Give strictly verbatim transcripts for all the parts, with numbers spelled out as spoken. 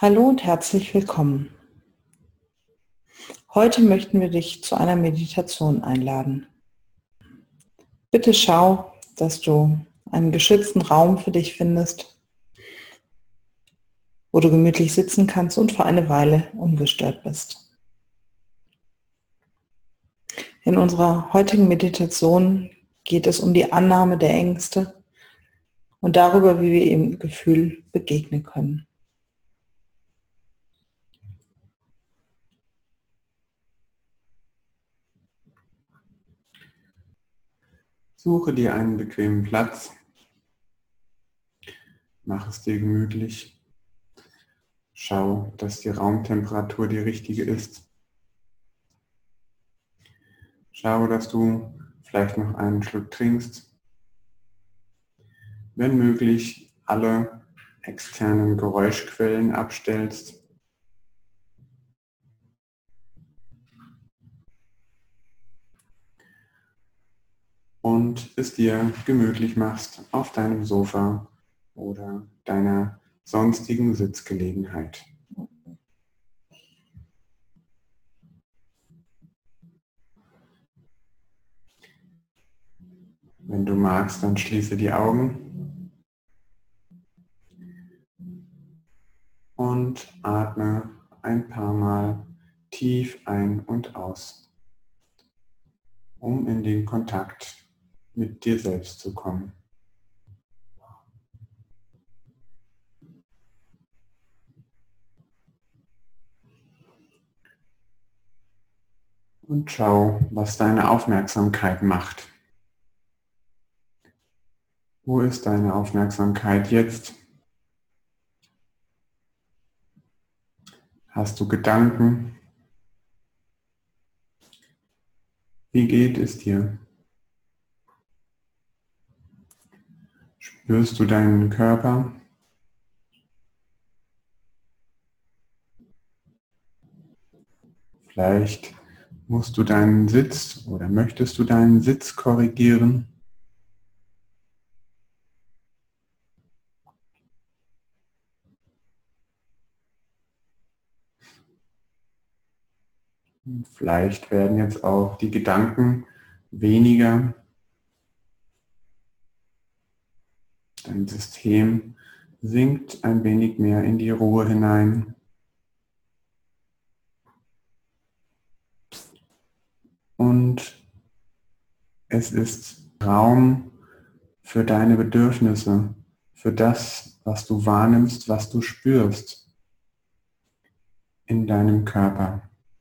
Hallo und herzlich willkommen. Heute möchten wir dich zu einer Meditation einladen. Bitte schau, dass du einen geschützten Raum für dich findest, wo du gemütlich sitzen kannst und für eine Weile ungestört bist. In unserer heutigen Meditation geht es um die Annahme der Ängste und darüber, wie wir im Gefühl begegnen können. Suche dir einen bequemen Platz, mach es dir gemütlich, schau, dass die Raumtemperatur die richtige ist. Schau, dass du vielleicht noch einen Schluck trinkst. Wenn möglich, alle externen Geräuschquellen abstellst. Und es dir gemütlich machst auf deinem Sofa oder deiner sonstigen Sitzgelegenheit. Wenn du magst, dann schließe die Augen und atme ein paar Mal tief ein und aus, um in den Kontakt mit dir selbst zu kommen. Und schau, was deine Aufmerksamkeit macht. Wo ist deine Aufmerksamkeit jetzt? Hast du Gedanken? Wie geht es dir? Spürst du deinen Körper? Vielleicht musst du deinen Sitz oder möchtest du deinen Sitz korrigieren? Vielleicht werden jetzt auch die Gedanken weniger. Dein System sinkt ein wenig mehr in die Ruhe hinein. Und es ist Raum für deine Bedürfnisse, für das, was du wahrnimmst, was du spürst in deinem Körper.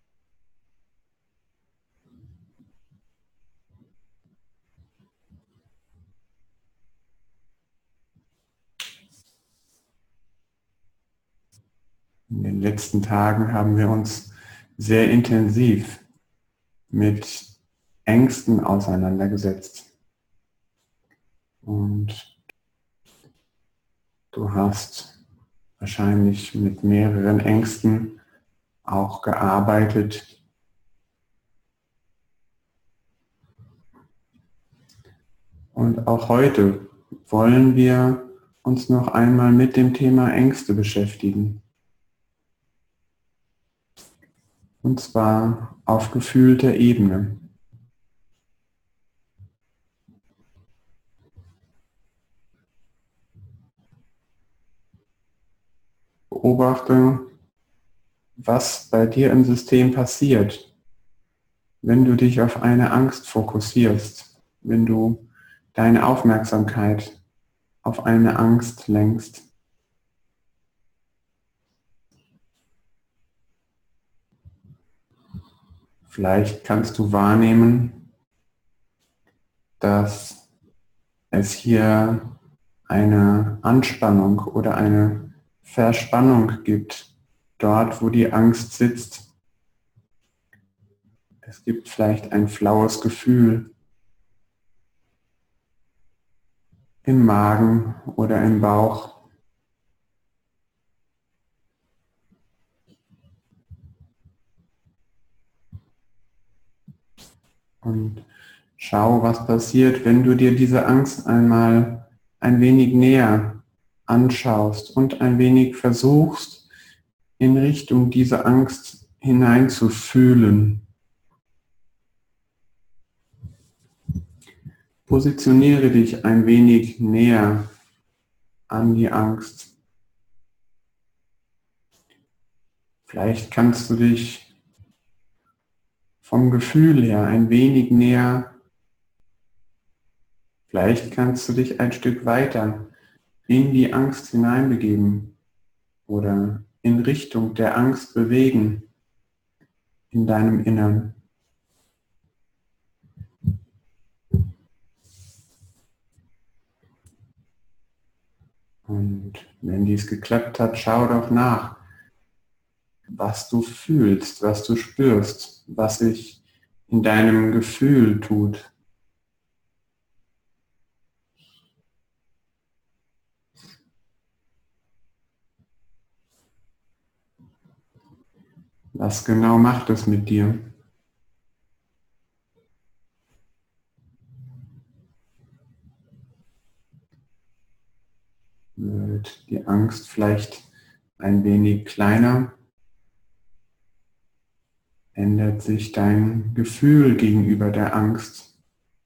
In den letzten Tagen haben wir uns sehr intensiv mit Ängsten auseinandergesetzt. Und du hast wahrscheinlich mit mehreren Ängsten auch gearbeitet. Und auch heute wollen wir uns noch einmal mit dem Thema Ängste beschäftigen. Und zwar auf gefühlter Ebene. Beobachte, was bei dir im System passiert, wenn du dich auf eine Angst fokussierst, wenn du deine Aufmerksamkeit auf eine Angst lenkst. Vielleicht kannst du wahrnehmen, dass es hier eine Anspannung oder eine Verspannung gibt, dort wo die Angst sitzt. Es gibt vielleicht ein flaues Gefühl im Magen oder im Bauch. Und schau, was passiert, wenn du dir diese Angst einmal ein wenig näher anschaust und ein wenig versuchst, in Richtung dieser Angst hineinzufühlen. Positioniere dich ein wenig näher an die Angst. Vielleicht kannst du dich vom Gefühl her ein wenig näher, vielleicht kannst du dich ein Stück weiter in die Angst hineinbegeben oder in Richtung der Angst bewegen in deinem Innern. Und wenn dies geklappt hat, schau doch nach, was du fühlst, was du spürst, was sich in deinem Gefühl tut. Was genau macht es mit dir? Wird die Angst vielleicht ein wenig kleiner? Ändert sich dein Gefühl gegenüber der Angst?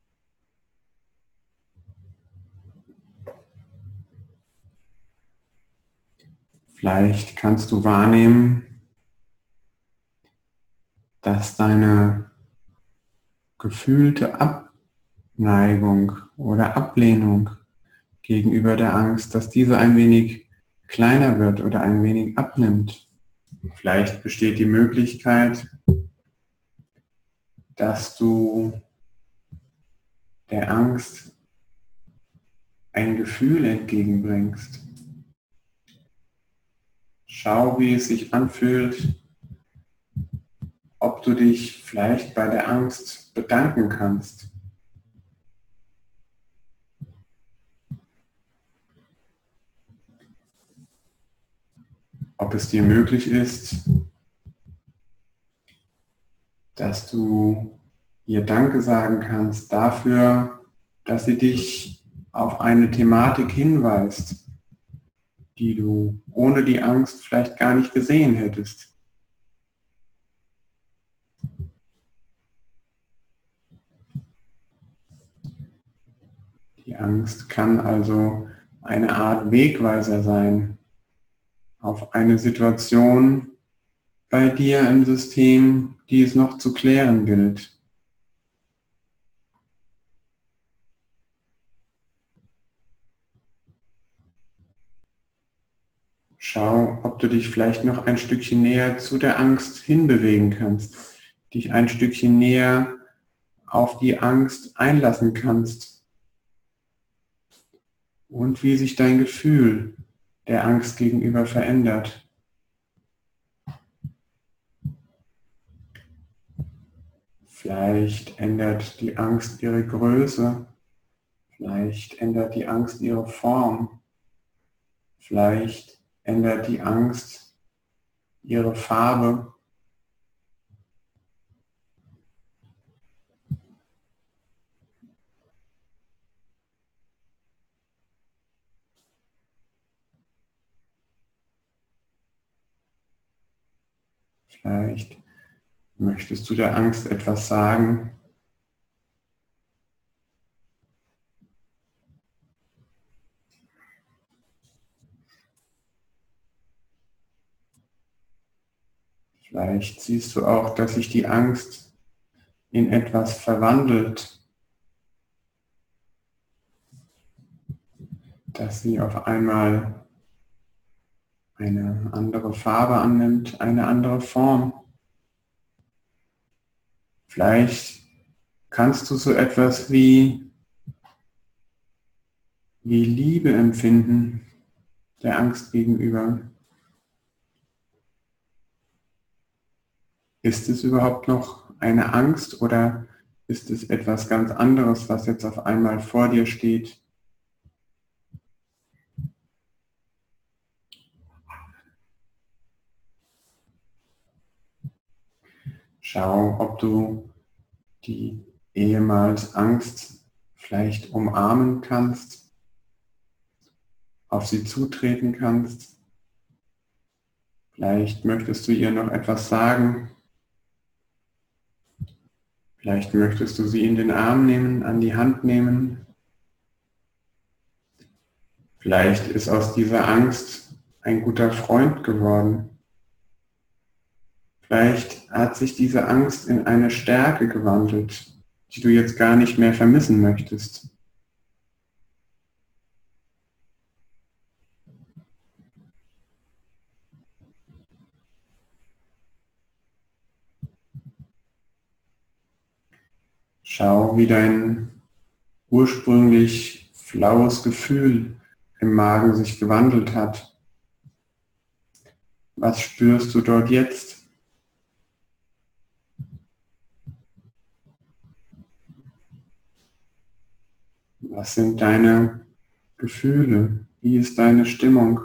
Vielleicht kannst du wahrnehmen, dass deine gefühlte Abneigung oder Ablehnung gegenüber der Angst, dass diese ein wenig kleiner wird oder ein wenig abnimmt. Vielleicht besteht die Möglichkeit, dass du der Angst ein Gefühl entgegenbringst. Schau, wie es sich anfühlt, ob du dich vielleicht bei der Angst bedanken kannst. Ob es dir möglich ist, dass du ihr Danke sagen kannst dafür, dass sie dich auf eine Thematik hinweist, die du ohne die Angst vielleicht gar nicht gesehen hättest. Die Angst kann also eine Art Wegweiser sein auf eine Situation bei dir im System, die es noch zu klären gilt. Schau, ob du dich vielleicht noch ein Stückchen näher zu der Angst hinbewegen kannst, dich ein Stückchen näher auf die Angst einlassen kannst und wie sich dein Gefühl der Angst gegenüber verändert. Vielleicht ändert die Angst ihre Größe, vielleicht ändert die Angst ihre Form, vielleicht ändert die Angst ihre Farbe. Vielleicht möchtest du der Angst etwas sagen. Vielleicht siehst du auch, dass sich die Angst in etwas verwandelt, dass sie auf einmal eine andere Farbe annimmt, eine andere Form. Vielleicht kannst du so etwas wie, wie Liebe empfinden der Angst gegenüber. Ist es überhaupt noch eine Angst oder ist es etwas ganz anderes, was jetzt auf einmal vor dir steht? Schau, ob du die ehemals Angst vielleicht umarmen kannst, auf sie zutreten kannst. Vielleicht möchtest du ihr noch etwas sagen. Vielleicht möchtest du sie in den Arm nehmen, an die Hand nehmen. Vielleicht ist aus dieser Angst ein guter Freund geworden. Vielleicht hat sich diese Angst in eine Stärke gewandelt, die du jetzt gar nicht mehr vermissen möchtest. Schau, wie dein ursprünglich flaues Gefühl im Magen sich gewandelt hat. Was spürst du dort jetzt? Was sind deine Gefühle? Wie ist deine Stimmung?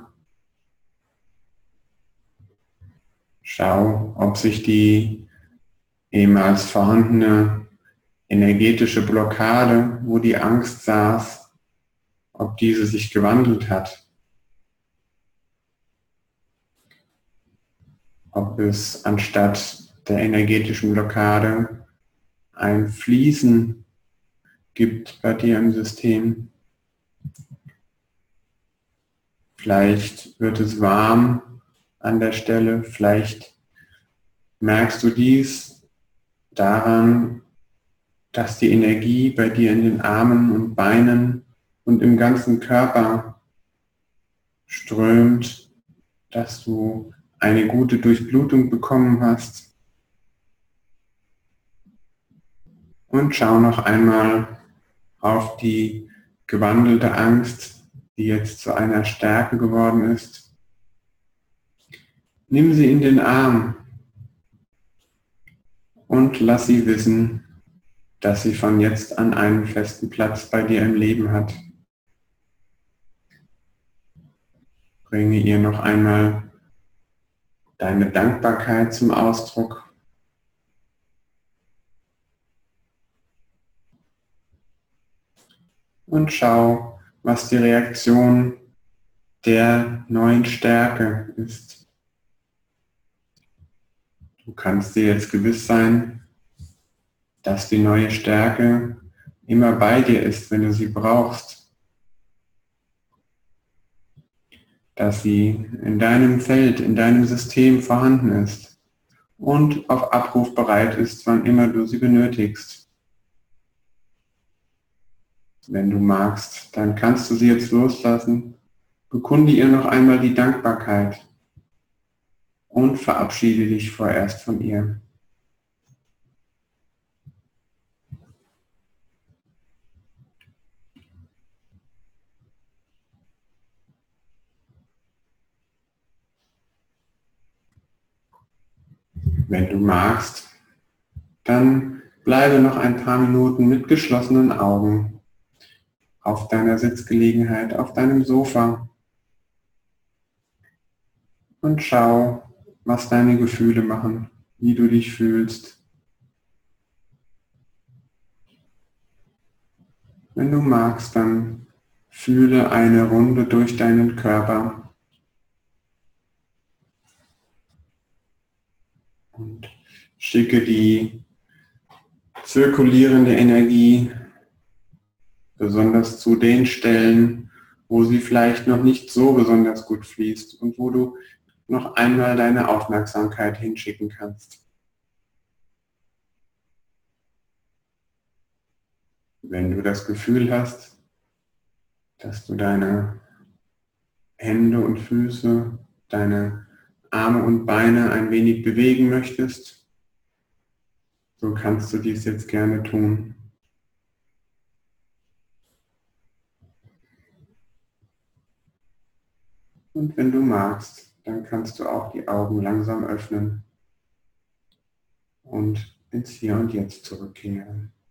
Schau, ob sich die ehemals vorhandene energetische Blockade, wo die Angst saß, ob diese sich gewandelt hat. Ob es anstatt der energetischen Blockade ein Fließen gibt bei dir im System. Vielleicht wird es warm an der Stelle, vielleicht merkst du dies daran, dass die Energie bei dir in den Armen und Beinen und im ganzen Körper strömt, dass du eine gute Durchblutung bekommen hast. Und schau noch einmal auf die gewandelte Angst, die jetzt zu einer Stärke geworden ist. Nimm sie in den Arm und lass sie wissen, dass sie von jetzt an einen festen Platz bei dir im Leben hat. Bringe ihr noch einmal deine Dankbarkeit zum Ausdruck. Und schau, was die Reaktion der neuen Stärke ist. Du kannst dir jetzt gewiss sein, dass die neue Stärke immer bei dir ist, wenn du sie brauchst. Dass sie in deinem Feld, in deinem System vorhanden ist und auf Abruf bereit ist, wann immer du sie benötigst. Wenn du magst, dann kannst du sie jetzt loslassen. Bekunde ihr noch einmal die Dankbarkeit und verabschiede dich vorerst von ihr. Wenn du magst, dann bleibe noch ein paar Minuten mit geschlossenen Augen auf deiner Sitzgelegenheit, auf deinem Sofa und schau, was deine Gefühle machen, wie du dich fühlst. Wenn du magst, dann fühle eine Runde durch deinen Körper und schicke die zirkulierende Energie besonders zu den Stellen, wo sie vielleicht noch nicht so besonders gut fließt und wo du noch einmal deine Aufmerksamkeit hinschicken kannst. Wenn du das Gefühl hast, dass du deine Hände und Füße, deine Arme und Beine ein wenig bewegen möchtest, so kannst du dies jetzt gerne tun. Und wenn du magst, dann kannst du auch die Augen langsam öffnen und ins Hier und Jetzt zurückkehren.